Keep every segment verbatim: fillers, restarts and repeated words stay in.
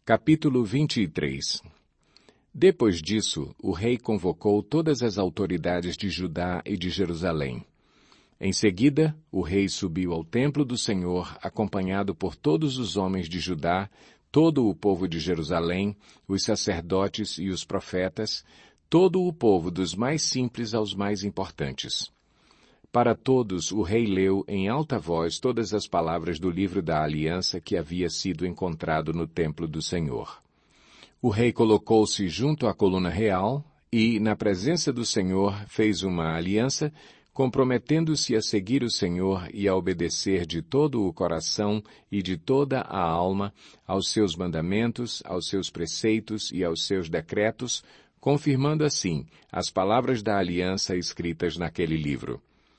Capítulo vinte e três. Depois disso, o rei convocou todas as autoridades de Judá e de Jerusalém. Em seguida, o rei subiu ao templo do Senhor, acompanhado por todos os homens de Judá, todo o povo de Jerusalém, os sacerdotes e os profetas, todo o povo dos mais simples aos mais importantes. Para todos, o rei leu em alta voz todas as palavras do livro da aliança que havia sido encontrado no templo do Senhor. O rei colocou-se junto à coluna real e, na presença do Senhor, fez uma aliança, comprometendo-se a seguir o Senhor e a obedecer de todo o coração e de toda a alma aos seus mandamentos, aos seus preceitos e aos seus decretos, confirmando assim as palavras da aliança escritas naquele livro.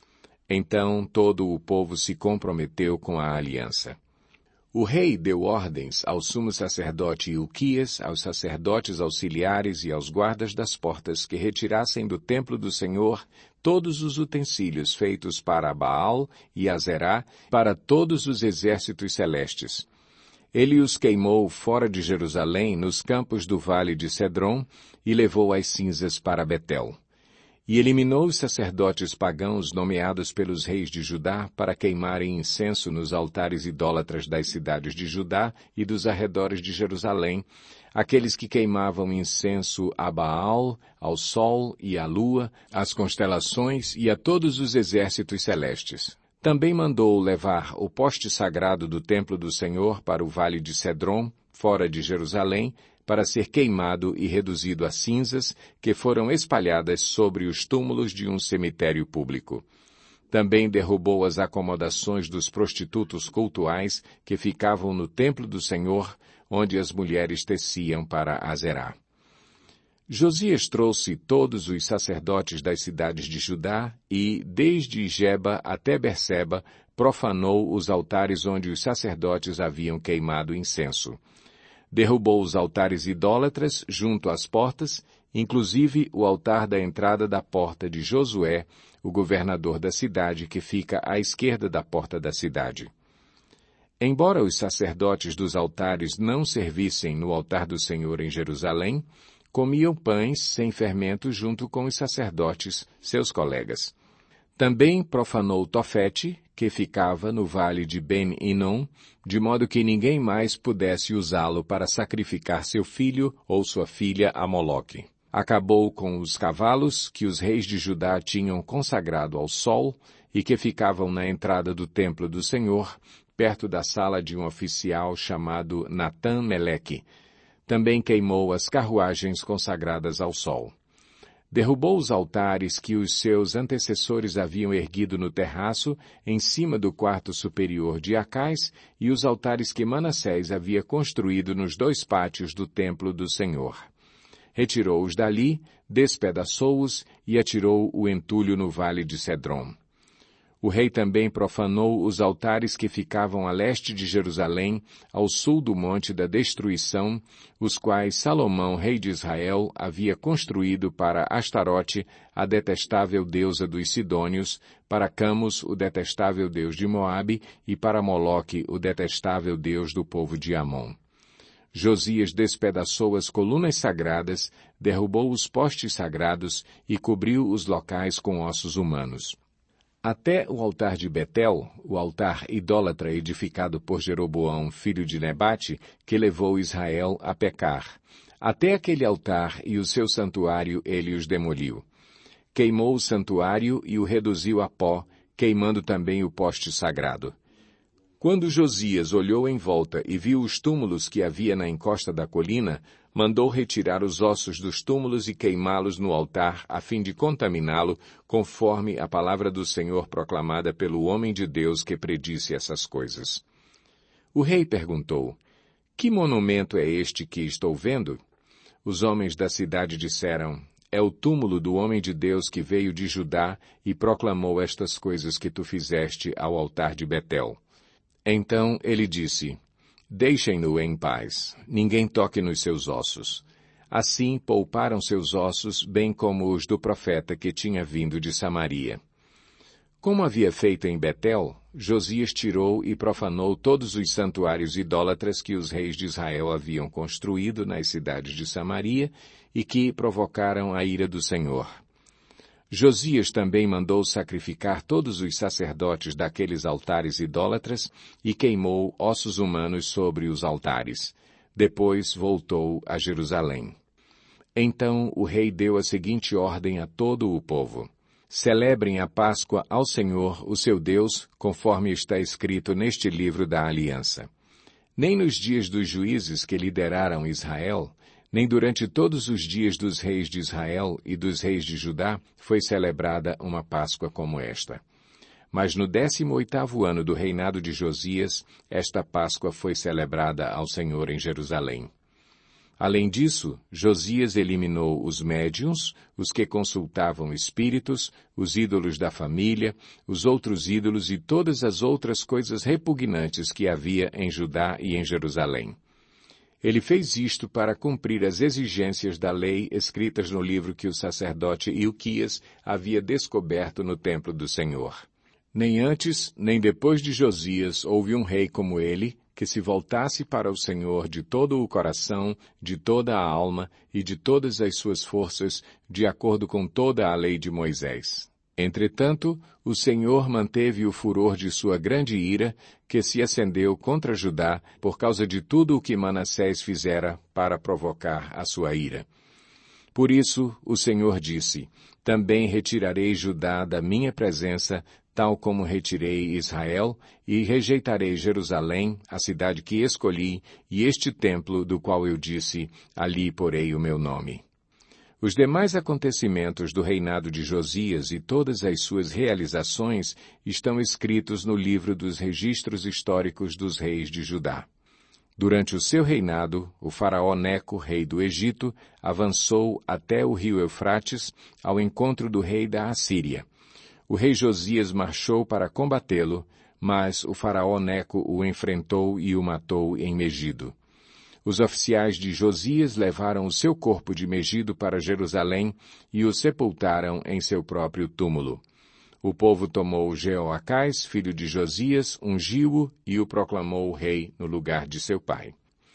Então todo o povo se comprometeu com a aliança. O rei deu ordens ao sumo sacerdote Ilquias, aos sacerdotes auxiliares e aos guardas das portas que retirassem do templo do Senhor todos os utensílios feitos para Baal e Azerá, para todos os exércitos celestes. Ele os queimou fora de Jerusalém, nos campos do vale de Cedron, e levou as cinzas para Betel. E eliminou os sacerdotes pagãos nomeados pelos reis de Judá para queimarem incenso nos altares idólatras das cidades de Judá e dos arredores de Jerusalém, aqueles que queimavam incenso a Baal, ao sol e à lua, às constelações e a todos os exércitos celestes. Também mandou levar o poste sagrado do templo do Senhor para o vale de Cedron, fora de Jerusalém, para ser queimado e reduzido a cinzas que foram espalhadas sobre os túmulos de um cemitério público. Também derrubou as acomodações dos prostitutos cultuais que ficavam no templo do Senhor, onde as mulheres teciam para Azerá. Josias trouxe todos os sacerdotes das cidades de Judá e, desde Geba até Berseba, profanou os altares onde os sacerdotes haviam queimado incenso. Derrubou os altares idólatras junto às portas, inclusive o altar da entrada da porta de Josué, o governador da cidade, que fica à esquerda da porta da cidade. Embora os sacerdotes dos altares não servissem no altar do Senhor em Jerusalém, comiam pães sem fermento junto com os sacerdotes, seus colegas. Também profanou Tofete, que ficava no vale de Ben-Inom, de modo que ninguém mais pudesse usá-lo para sacrificar seu filho ou sua filha a Moloque. Acabou com os cavalos que os reis de Judá tinham consagrado ao sol e que ficavam na entrada do templo do Senhor, perto da sala de um oficial chamado Natã-Meleque. Também queimou as carruagens consagradas ao sol. Derrubou os altares que os seus antecessores haviam erguido no terraço, em cima do quarto superior de Acais, e os altares que Manassés havia construído nos dois pátios do templo do Senhor. Retirou-os dali, despedaçou-os e atirou o entulho no vale de Cedron. O rei também profanou os altares que ficavam a leste de Jerusalém, ao sul do Monte da Destruição, os quais Salomão, rei de Israel, havia construído para Astarote, a detestável deusa dos Sidônios, para Camus, o detestável deus de Moabe, e para Moloque, o detestável deus do povo de Amon. Josias despedaçou as colunas sagradas, derrubou os postes sagrados e cobriu os locais com ossos humanos. Até o altar de Betel, o altar idólatra edificado por Jeroboão, filho de Nebate, que levou Israel a pecar. Até aquele altar e o seu santuário ele os demoliu. Queimou o santuário e o reduziu a pó, queimando também o poste sagrado. Quando Josias olhou em volta e viu os túmulos que havia na encosta da colina, mandou retirar os ossos dos túmulos e queimá-los no altar, a fim de contaminá-lo, conforme a palavra do Senhor proclamada pelo homem de Deus que predisse essas coisas. O rei perguntou: Que monumento é este que estou vendo? Os homens da cidade disseram: É o túmulo do homem de Deus que veio de Judá e proclamou estas coisas que tu fizeste ao altar de Betel. Então ele disse: Deixem-no em paz, ninguém toque nos seus ossos. Assim pouparam seus ossos, bem como os do profeta que tinha vindo de Samaria. Como havia feito em Betel, Josias tirou e profanou todos os santuários idólatras que os reis de Israel haviam construído nas cidades de Samaria e que provocaram a ira do Senhor. Josias também mandou sacrificar todos os sacerdotes daqueles altares idólatras e queimou ossos humanos sobre os altares. Depois voltou a Jerusalém. Então o rei deu a seguinte ordem a todo o povo: celebrem a Páscoa ao Senhor, o seu Deus, conforme está escrito neste livro da aliança. Nem nos dias dos juízes que lideraram Israel, nem durante todos os dias dos reis de Israel e dos reis de Judá foi celebrada uma Páscoa como esta. Mas no décimo oitavo ano do reinado de Josias, esta Páscoa foi celebrada ao Senhor em Jerusalém. Além disso, Josias eliminou os médiuns, os que consultavam espíritos, os ídolos da família, os outros ídolos e todas as outras coisas repugnantes que havia em Judá e em Jerusalém. Ele fez isto para cumprir as exigências da lei escritas no livro que o sacerdote Ilquias havia descoberto no templo do Senhor. Nem antes, nem depois de Josias houve um rei como ele, que se voltasse para o Senhor de todo o coração, de toda a alma e de todas as suas forças, de acordo com toda a lei de Moisés. Entretanto, o Senhor manteve o furor de sua grande ira, que se acendeu contra Judá por causa de tudo o que Manassés fizera para provocar a sua ira. Por isso, o Senhor disse: também retirarei Judá da minha presença, tal como retirei Israel, e rejeitarei Jerusalém, a cidade que escolhi, e este templo do qual eu disse, ali porei o meu nome. Os demais acontecimentos do reinado de Josias e todas as suas realizações estão escritos no livro dos registros históricos dos reis de Judá. Durante o seu reinado, o faraó Neco, rei do Egito, avançou até o rio Eufrates, ao encontro do rei da Assíria. O rei Josias marchou para combatê-lo, mas o faraó Neco o enfrentou e o matou em Megido. Os oficiais de Josias levaram o seu corpo de Megido para Jerusalém e o sepultaram em seu próprio túmulo. O povo tomou Jeoacás, filho de Josias, ungiu-o e o proclamou rei no lugar de seu pai.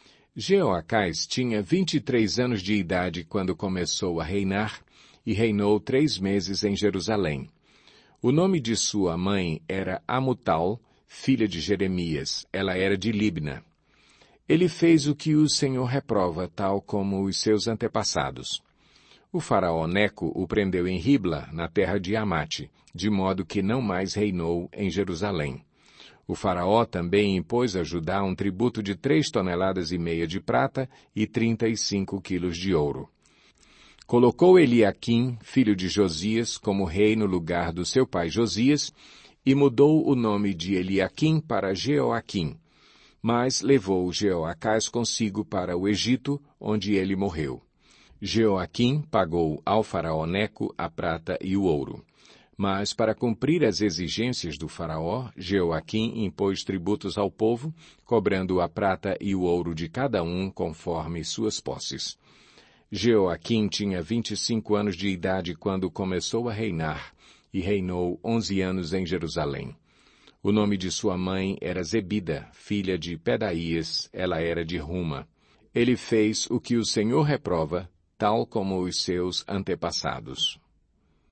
Jeoacás tinha vinte e três anos de idade quando começou a reinar e reinou três meses em Jerusalém. O nome de sua mãe era Amutal, filha de Jeremias. Ela era de Libna. Ele fez o que o Senhor reprova, tal como os seus antepassados. O faraó Neco o prendeu em Ribla, na terra de Amate, de modo que não mais reinou em Jerusalém. O faraó também impôs a Judá um tributo de três toneladas e meia de prata e trinta e cinco quilos de ouro. Colocou Eliaquim, filho de Josias, como rei no lugar do seu pai Josias, e mudou o nome de Eliaquim para Jeoaquim, mas levou Jeoacás consigo para o Egito, onde ele morreu. Jeoaquim pagou ao faraó Neco a prata e o ouro. Mas, para cumprir as exigências do faraó, Jeoaquim impôs tributos ao povo, cobrando a prata e o ouro de cada um conforme suas posses. Jeoaquim tinha vinte e cinco anos de idade quando começou a reinar, e reinou onze anos em Jerusalém. O nome de sua mãe era Zebida, filha de Pedaías, ela era de Ruma. Ele fez o que o Senhor reprova, tal como os seus antepassados.